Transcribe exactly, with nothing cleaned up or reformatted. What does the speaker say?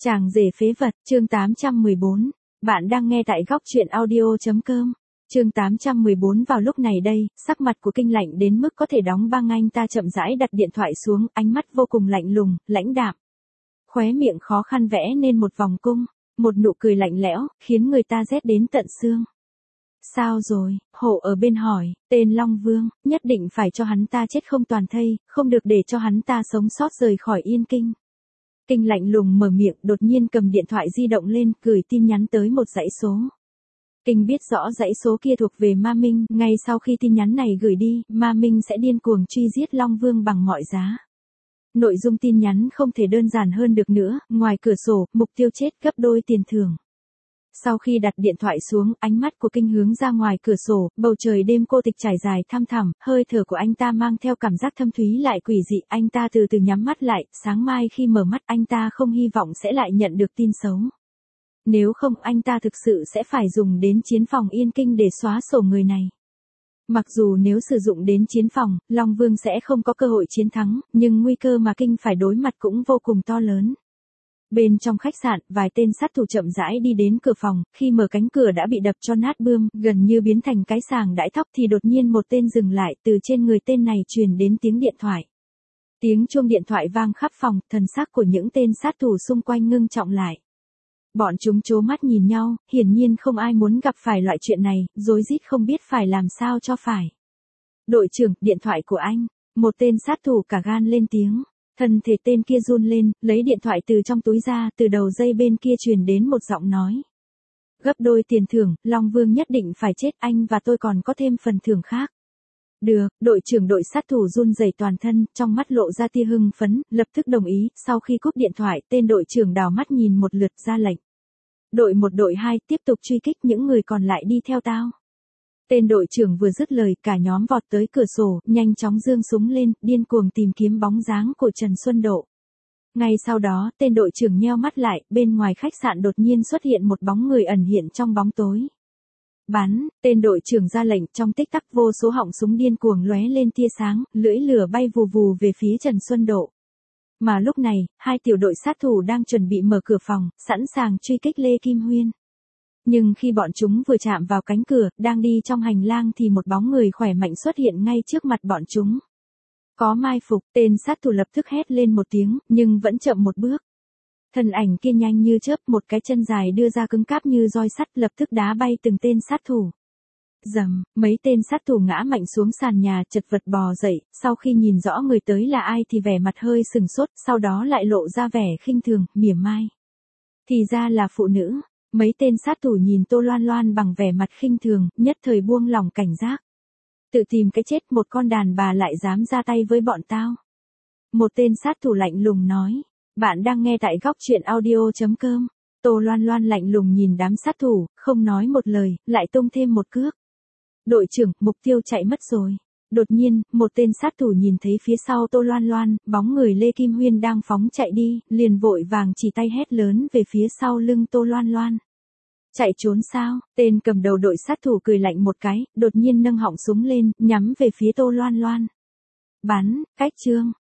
Chàng rể phế vật, chương tám trăm mười bốn. Bạn đang nghe tại góc truyện audio.com. Chương tám trăm mười bốn. Vào lúc này đây, sắc mặt của Kinh lạnh đến mức có thể đóng băng. Anh ta chậm rãi đặt điện thoại xuống, ánh mắt vô cùng lạnh lùng, lãnh đạm. Khóe miệng khó khăn vẽ nên một vòng cung, một nụ cười lạnh lẽo, khiến người ta rét đến tận xương. Sao rồi? Hộ ở bên hỏi. Tên Long Vương, nhất định phải cho hắn ta chết không toàn thây, không được để cho hắn ta sống sót rời khỏi Yên Kinh. Kinh lạnh lùng mở miệng, đột nhiên cầm điện thoại di động lên, gửi tin nhắn tới một dãy số. Kinh biết rõ dãy số kia thuộc về Ma Minh, ngay sau khi tin nhắn này gửi đi, Ma Minh sẽ điên cuồng truy giết Long Vương bằng mọi giá. Nội dung tin nhắn không thể đơn giản hơn được nữa, ngoài cửa sổ, mục tiêu chết gấp đôi tiền thưởng. Sau khi đặt điện thoại xuống, ánh mắt của Kinh hướng ra ngoài cửa sổ, bầu trời đêm cô tịch trải dài thăm thẳm, hơi thở của anh ta mang theo cảm giác thâm thúy lại quỷ dị, anh ta từ từ nhắm mắt lại, sáng mai khi mở mắt anh ta không hy vọng sẽ lại nhận được tin xấu. Nếu không anh ta thực sự sẽ phải dùng đến chiến phòng Yên Kinh để xóa sổ người này. Mặc dù nếu sử dụng đến chiến phòng, Long Vương sẽ không có cơ hội chiến thắng, nhưng nguy cơ mà Kinh phải đối mặt cũng vô cùng to lớn. Bên trong khách sạn, vài tên sát thủ chậm rãi đi đến cửa phòng, khi mở cánh cửa đã bị đập cho nát bươm, gần như biến thành cái sàng đãi thóc thì đột nhiên một tên dừng lại, từ trên người tên này truyền đến tiếng điện thoại. Tiếng chuông điện thoại vang khắp phòng, thần sắc của những tên sát thủ xung quanh ngưng trọng lại. Bọn chúng trố mắt nhìn nhau, hiển nhiên không ai muốn gặp phải loại chuyện này, rối rít không biết phải làm sao cho phải. Đội trưởng, điện thoại của anh, một tên sát thủ cả gan lên tiếng. Thân thể tên kia run lên, lấy điện thoại từ trong túi ra, từ đầu dây bên kia truyền đến một giọng nói. Gấp đôi tiền thưởng, Long Vương nhất định phải chết, anh và tôi còn có thêm phần thưởng khác. Được, đội trưởng đội sát thủ run rẩy toàn thân, trong mắt lộ ra tia hưng phấn, lập tức đồng ý, sau khi cúp điện thoại, tên đội trưởng đảo mắt nhìn một lượt ra lệnh. Đội một đội hai, tiếp tục truy kích những người còn lại đi theo tao. Tên đội trưởng vừa dứt lời, cả nhóm vọt tới cửa sổ, nhanh chóng giương súng lên, điên cuồng tìm kiếm bóng dáng của Trần Xuân Độ. Ngay sau đó, tên đội trưởng nheo mắt lại, bên ngoài khách sạn đột nhiên xuất hiện một bóng người ẩn hiện trong bóng tối. Bắn, tên đội trưởng ra lệnh, trong tích tắc vô số họng súng điên cuồng lóe lên tia sáng, lưỡi lửa bay vù vù về phía Trần Xuân Độ. Mà lúc này, hai tiểu đội sát thủ đang chuẩn bị mở cửa phòng, sẵn sàng truy kích Lê Kim Huyên. Nhưng khi bọn chúng vừa chạm vào cánh cửa, đang đi trong hành lang thì một bóng người khỏe mạnh xuất hiện ngay trước mặt bọn chúng. Có mai phục, tên sát thủ lập tức hét lên một tiếng, nhưng vẫn chậm một bước. Thân ảnh kia nhanh như chớp, một cái chân dài đưa ra cứng cáp như roi sắt, lập tức đá bay từng tên sát thủ. Rầm, mấy tên sát thủ ngã mạnh xuống sàn nhà, chật vật bò dậy, sau khi nhìn rõ người tới là ai thì vẻ mặt hơi sừng sốt, sau đó lại lộ ra vẻ khinh thường, mỉa mai. Thì ra là phụ nữ. Mấy tên sát thủ nhìn Tô Loan Loan bằng vẻ mặt khinh thường, nhất thời buông lỏng cảnh giác. Tự tìm cái chết, một con đàn bà lại dám ra tay với bọn tao. Một tên sát thủ lạnh lùng nói. Bạn đang nghe tại góc truyện audio.com. Tô Loan Loan lạnh lùng nhìn đám sát thủ, không nói một lời, lại tung thêm một cước. Đội trưởng, mục tiêu chạy mất rồi. Đột nhiên, một tên sát thủ nhìn thấy phía sau Tô Loan Loan, bóng người Lê Kim Huyên đang phóng chạy đi, liền vội vàng chỉ tay hét lớn về phía sau lưng Tô Loan Loan. Chạy trốn sao? Tên cầm đầu đội sát thủ cười lạnh một cái, đột nhiên nâng họng súng lên, nhắm về phía Tô Loan Loan. Bắn, cách chương.